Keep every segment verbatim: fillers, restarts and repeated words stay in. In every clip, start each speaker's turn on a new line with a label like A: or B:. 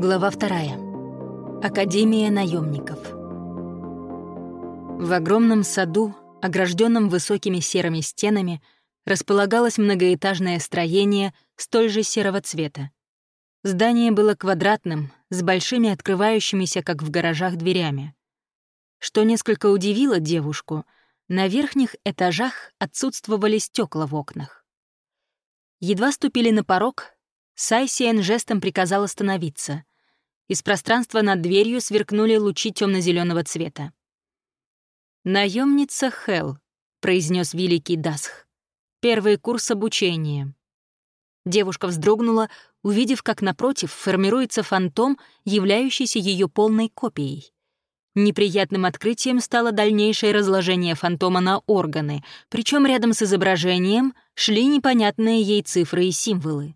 A: Глава вторая. Академия наемников. В огромном саду, огражденном высокими серыми стенами, располагалось многоэтажное строение столь же серого цвета. Здание было квадратным, с большими открывающимися, как в гаражах, дверями. Что несколько удивило девушку, на верхних этажах отсутствовали стекла в окнах. Едва ступили на порог, Сайсиен жестом приказал остановиться. Из пространства над дверью сверкнули лучи темно-зеленого цвета. «Наемница Хел», — произнес великий Дасх. «Первый курс обучения». Девушка вздрогнула, увидев, как напротив формируется фантом, являющийся ее полной копией. Неприятным открытием стало дальнейшее разложение фантома на органы, причем рядом с изображением шли непонятные ей цифры и символы.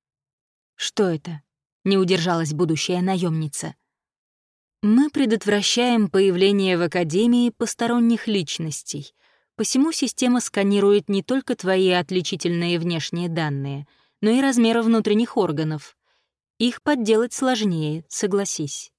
A: «Что это?» — не удержалась будущая наемница. «Мы предотвращаем появление в Академии посторонних личностей, посему система сканирует не только твои отличительные внешние данные, но и размеры внутренних органов. Их подделать сложнее, согласись».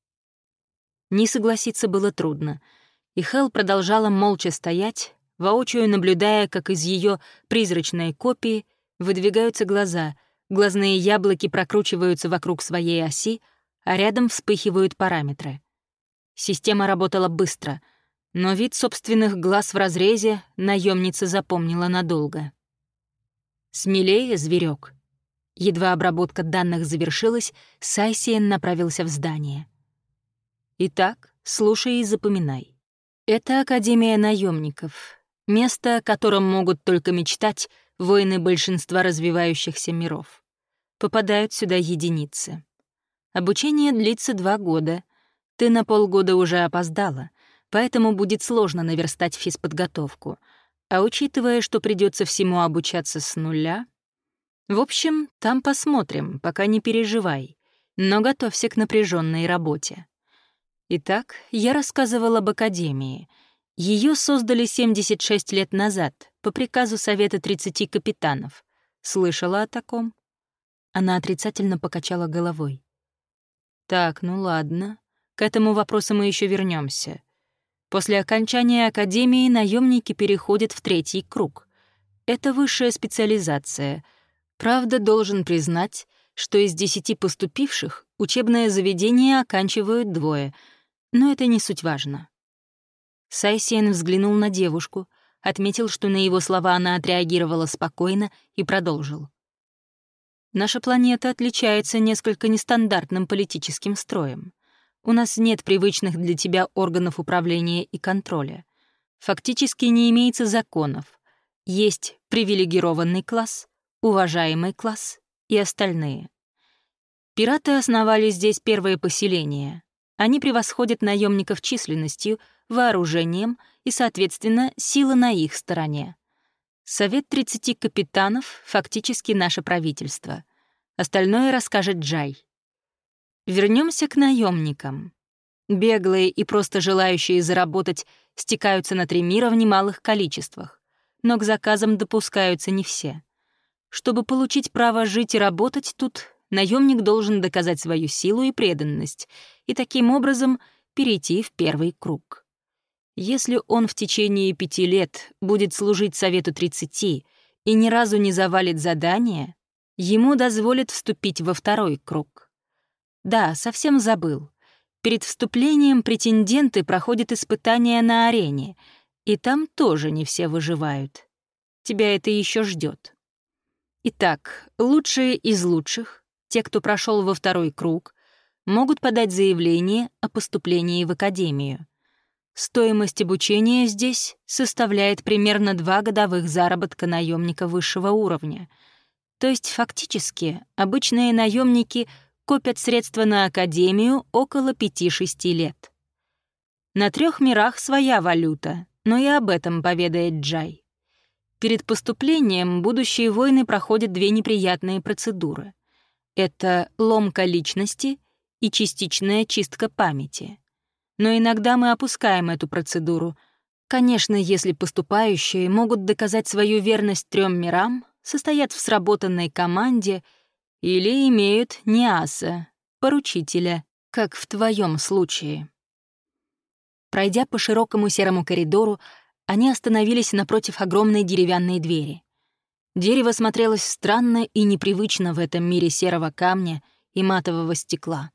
A: Не согласиться было трудно, и Хел продолжала молча стоять, воочию наблюдая, как из ее призрачной копии выдвигаются глаза, глазные яблоки прокручиваются вокруг своей оси, а рядом вспыхивают параметры. Система работала быстро, но вид собственных глаз в разрезе наемница запомнила надолго. «Смелее, зверек. Едва обработка данных завершилась, Сайсиен направился в здание. «Итак, слушай и запоминай. Это Академия наемников, место, о котором могут только мечтать воины большинства развивающихся миров. Попадают сюда единицы. Обучение длится два года. Ты на полгода уже опоздала, поэтому будет сложно наверстать физподготовку. А учитывая, что придется всему обучаться с нуля... В общем, там посмотрим, пока не переживай, но готовься к напряженной работе. Итак, я рассказывала об Академии. Ее создали семьдесят шесть лет назад по приказу Совета тридцати капитанов. Слышала о таком?» Она отрицательно покачала головой. «Так, ну ладно. К этому вопросу мы еще вернемся. После окончания Академии наемники переходят в третий круг. Это высшая специализация. Правда, должен признать, что из десяти поступивших учебное заведение оканчивают двое, но это не суть важно». Сайсиен взглянул на девушку, отметил, что на его слова она отреагировала спокойно, и продолжил. «Наша планета отличается несколько нестандартным политическим строем. У нас нет привычных для тебя органов управления и контроля. Фактически не имеется законов. Есть привилегированный класс, уважаемый класс и остальные. Пираты основали здесь первые поселения. Они превосходят наемников численностью, вооружением и, соответственно, сила на их стороне. Совет тридцати капитанов — фактически наше правительство. Остальное расскажет Джай. Вернемся к наемникам. Беглые и просто желающие заработать стекаются на три мира в немалых количествах, но к заказам допускаются не все. Чтобы получить право жить и работать тут, наемник должен доказать свою силу и преданность и таким образом перейти в первый круг. Если он в течение пяти лет будет служить Совету тридцати и ни разу не завалит задание, ему дозволят вступить во второй круг. Да, совсем забыл. Перед вступлением претенденты проходят испытания на арене, и там тоже не все выживают. Тебя это еще ждет. Итак, лучшие из лучших, те, кто прошел во второй круг, могут подать заявление о поступлении в Академию. Стоимость обучения здесь составляет примерно два годовых заработка наемника высшего уровня. То есть фактически обычные наемники копят средства на Академию около пяти-шести лет. На трех мирах своя валюта, но и об этом поведает Джай. Перед поступлением будущие воины проходят две неприятные процедуры. Это ломка личности и частичная чистка памяти. Но иногда мы опускаем эту процедуру. Конечно, если поступающие могут доказать свою верность трем мирам, состоят в сработанной команде или имеют НИАСа, поручителя, как в твоем случае». Пройдя по широкому серому коридору, они остановились напротив огромной деревянной двери. Дерево смотрелось странно и непривычно в этом мире серого камня и матового стекла.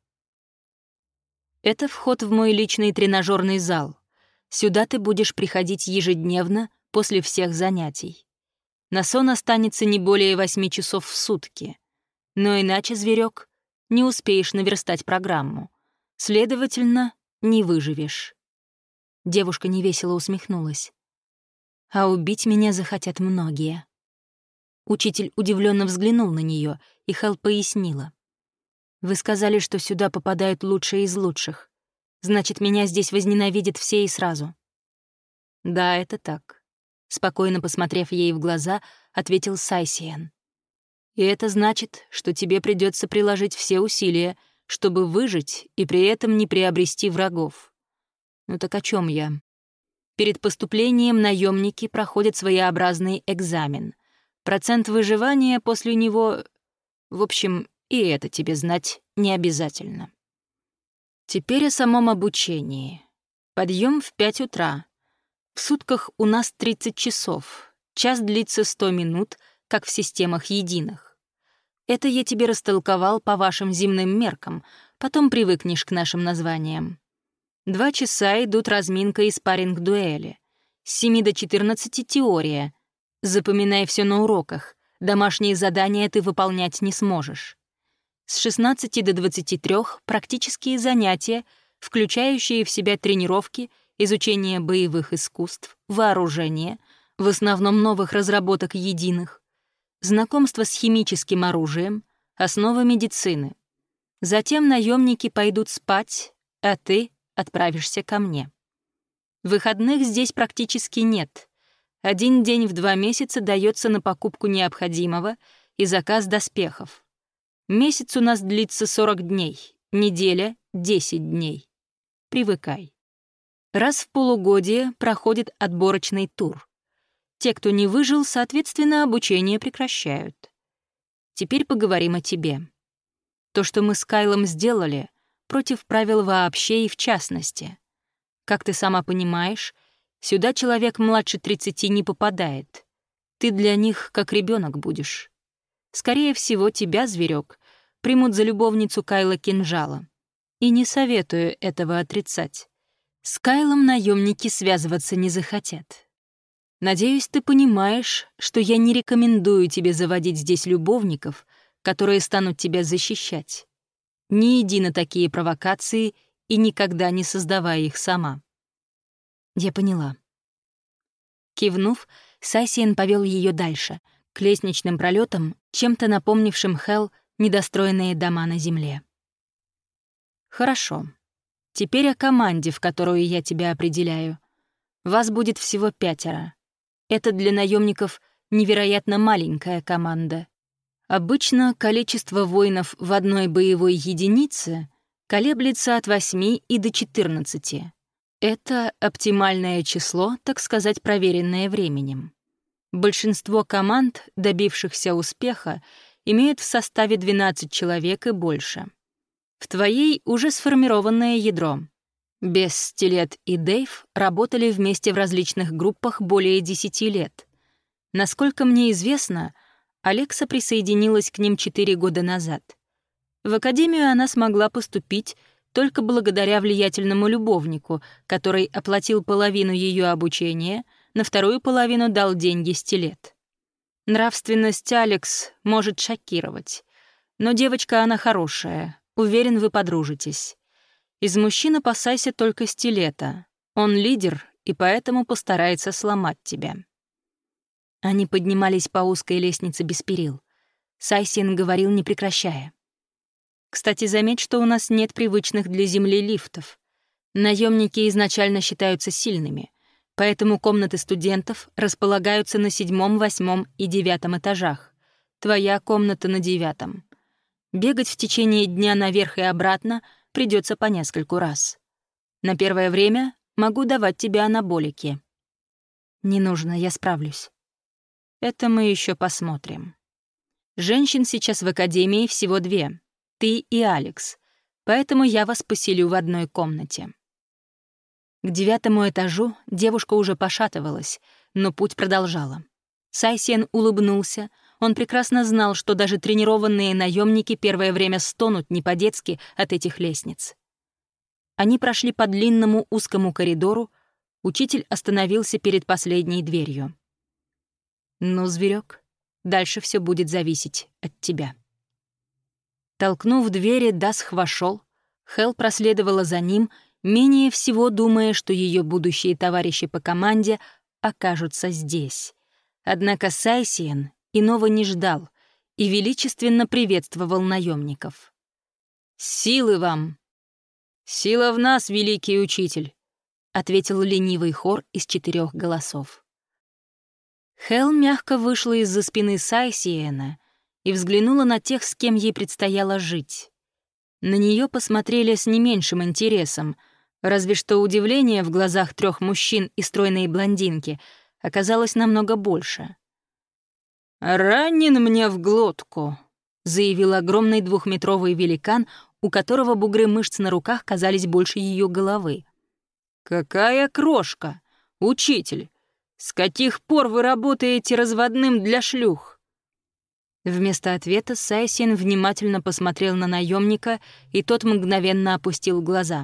A: «Это вход в мой личный тренажерный зал. Сюда ты будешь приходить ежедневно после всех занятий. На сон останется не более восьми часов в сутки. Но иначе, зверек, не успеешь наверстать программу. Следовательно, не выживешь». Девушка невесело усмехнулась. «А убить меня захотят многие». Учитель удивленно взглянул на нее, и Хелл пояснила. «Вы сказали, что сюда попадают лучшие из лучших. Значит, меня здесь возненавидят все и сразу». «Да, это так», — спокойно посмотрев ей в глаза, ответил Сайсиен. «И это значит, что тебе придется приложить все усилия, чтобы выжить и при этом не приобрести врагов. Ну так о чем я? Перед поступлением наемники проходят своеобразный экзамен. Процент выживания после него... В общем, и это тебе знать не обязательно. Теперь о самом обучении. Подъем в пять утра. В сутках у нас тридцать часов. Час длится сто минут, как в системах единых. Это я тебе растолковал по вашим земным меркам, потом привыкнешь к нашим названиям. Два часа идут разминка и спарринг-дуэли. С семи до четырнадцати — теория. Запоминай все на уроках. Домашние задания ты выполнять не сможешь. С шестнадцати до двадцати трёх — практические занятия, включающие в себя тренировки, изучение боевых искусств, вооружение, в основном новых разработок единых, знакомство с химическим оружием, основы медицины. Затем наемники пойдут спать, а ты отправишься ко мне. Выходных здесь практически нет. Один день в два месяца дается на покупку необходимого и заказ доспехов. Месяц у нас длится сорок дней, неделя — десять дней. Привыкай. Раз в полугодие проходит отборочный тур. Те, кто не выжил, соответственно, обучение прекращают. Теперь поговорим о тебе. То, что мы с Кайлом сделали, против правил вообще и в частности. Как ты сама понимаешь, сюда человек младше тридцати не попадает. Ты для них как ребенок будешь. Скорее всего, тебя, зверек, примут за любовницу Кайла Кинжала. И не советую этого отрицать. С Кайлом наемники связываться не захотят. Надеюсь, ты понимаешь, что я не рекомендую тебе заводить здесь любовников, которые станут тебя защищать. Не иди на такие провокации и никогда не создавай их сама». Я поняла. Кивнув, Сайсиен повел ее дальше, к лестничным пролетам, чем-то напомнившим Хелл недостроенные дома на земле. «Хорошо. Теперь о команде, в которую я тебя определяю. Вас будет всего пятеро. Это для наемников невероятно маленькая команда. Обычно количество воинов в одной боевой единице колеблется от восьми и до четырнадцати. Это оптимальное число, так сказать, проверенное временем. Большинство команд, добившихся успеха, имеют в составе двенадцать человек и больше. В твоей уже сформированное ядро. Бес, Стилет и Дэйв работали вместе в различных группах более десяти лет. Насколько мне известно, Алекса присоединилась к ним четыре года назад. В академию она смогла поступить только благодаря влиятельному любовнику, который оплатил половину ее обучения, на вторую половину дал деньги Стилет. Нравственность Алекс может шокировать, но девочка она хорошая, уверен, вы подружитесь. Из мужчин опасайся только Стилета. Он лидер и поэтому постарается сломать тебя». Они поднимались по узкой лестнице без перил. Сайсиен говорил, не прекращая. «Кстати, заметь, что у нас нет привычных для Земли лифтов. Наемники изначально считаются сильными, поэтому комнаты студентов располагаются на седьмом, восьмом и девятом этажах. Твоя комната на девятом. Бегать в течение дня наверх и обратно придется по нескольку раз. На первое время могу давать тебе анаболики». «Не нужно, я справлюсь». «Это мы еще посмотрим. Женщин сейчас в академии всего две. Ты и Алекс. поэтому я вас поселю в одной комнате». К девятому этажу девушка уже пошатывалась, но путь продолжала. Сайсен улыбнулся. Он прекрасно знал, что даже тренированные наемники первое время стонут не по-детски от этих лестниц. Они прошли по длинному узкому коридору. Учитель остановился перед последней дверью. «Ну, зверек, дальше все будет зависеть от тебя». Толкнув двери, Дасх вошел. Хел проследовала за ним, менее всего думая, что ее будущие товарищи по команде окажутся здесь. Однако Сайсиен иного не ждал и величественно приветствовал наемников. «Силы вам!» «Сила в нас, великий учитель!» — ответил ленивый хор из четырех голосов. Хел мягко вышла из-за спины Сайсиена и взглянула на тех, с кем ей предстояло жить. На нее посмотрели с не меньшим интересом, разве что удивление в глазах трех мужчин и стройной блондинки оказалось намного больше. «Ранен мне в глотку», — заявил огромный двухметровый великан, у которого бугры мышц на руках казались больше ее головы. «Какая крошка! Учитель! С каких пор вы работаете разводным для шлюх?» Вместо ответа Сайсен внимательно посмотрел на наемника, и тот мгновенно опустил глаза.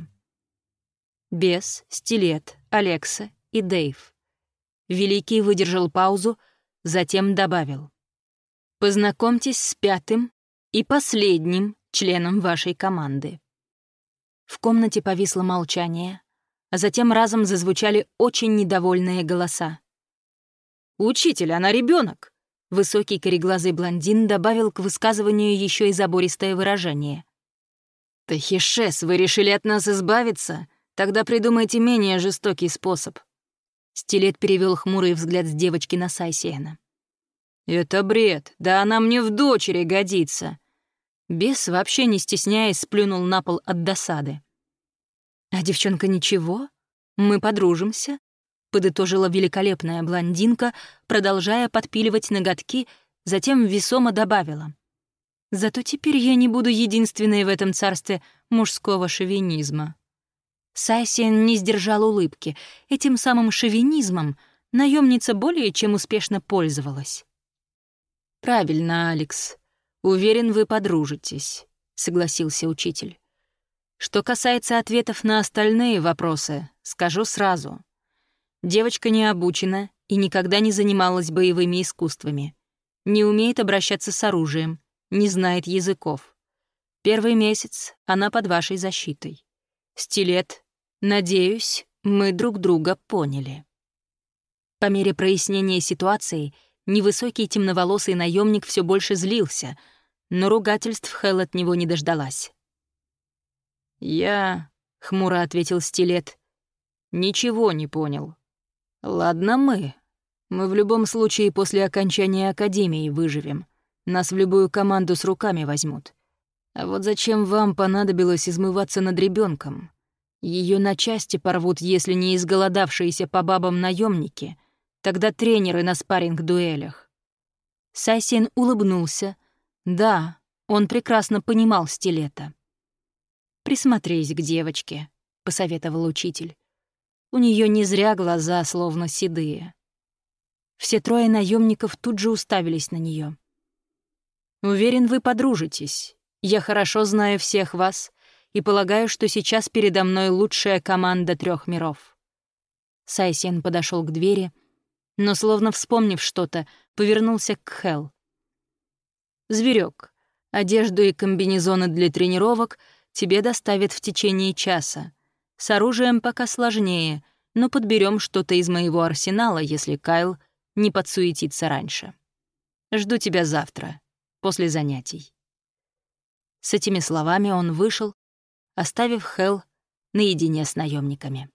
A: Бес, Стилет, Алекса и Дэйв. Великий выдержал паузу, затем добавил. «Познакомьтесь с пятым и последним членом вашей команды». В комнате повисло молчание, а затем разом зазвучали очень недовольные голоса. «Учитель, она ребенок. Высокий кореглазый блондин добавил к высказыванию еще и забористое выражение. «Тахишес, вы решили от нас избавиться? Тогда придумайте менее жестокий способ». Стилет перевел хмурый взгляд с девочки на Сайсиена. «Это бред, да она мне в дочери годится». Бес, вообще не стесняясь, сплюнул на пол от досады. «А девчонка ничего? Мы подружимся?» — подытожила великолепная блондинка, продолжая подпиливать ноготки, затем весомо добавила. «Зато теперь я не буду единственной в этом царстве мужского шовинизма». Сайсен не сдержал улыбки. Этим самым шовинизмом наемница более чем успешно пользовалась. «Правильно, Алекс. Уверен, вы подружитесь», — согласился учитель. «Что касается ответов на остальные вопросы, скажу сразу. Девочка не обучена и никогда не занималась боевыми искусствами. Не умеет обращаться с оружием, не знает языков. Первый месяц она под вашей защитой. Стилет, надеюсь, мы друг друга поняли». По мере прояснения ситуации невысокий темноволосый наемник все больше злился, но ругательств Хел от него не дождалась. «Я...» — хмуро ответил Стилет. «Ничего не понял. Ладно мы. Мы в любом случае после окончания академии выживем. Нас в любую команду с руками возьмут. А вот зачем вам понадобилось измываться над ребенком? Ее на части порвут, если не изголодавшиеся по бабам наемники, тогда тренеры на спарринг-дуэлях». Сайсен улыбнулся. Да, он прекрасно понимал Стилета. «Присмотрись к девочке», — посоветовал учитель. «У нее не зря глаза словно седые». Все трое наемников тут же уставились на нее. «Уверен, вы подружитесь. Я хорошо знаю всех вас и полагаю, что сейчас передо мной лучшая команда трех миров». Сайсен подошел к двери, но, словно вспомнив что-то, повернулся к Хел. «Зверек, одежду и комбинезоны для тренировок тебе доставят в течение часа. С оружием пока сложнее, но подберем что-то из моего арсенала, если Кайл не подсуетится раньше. Жду тебя завтра, после занятий». С этими словами он вышел, оставив Хел наедине с наемниками.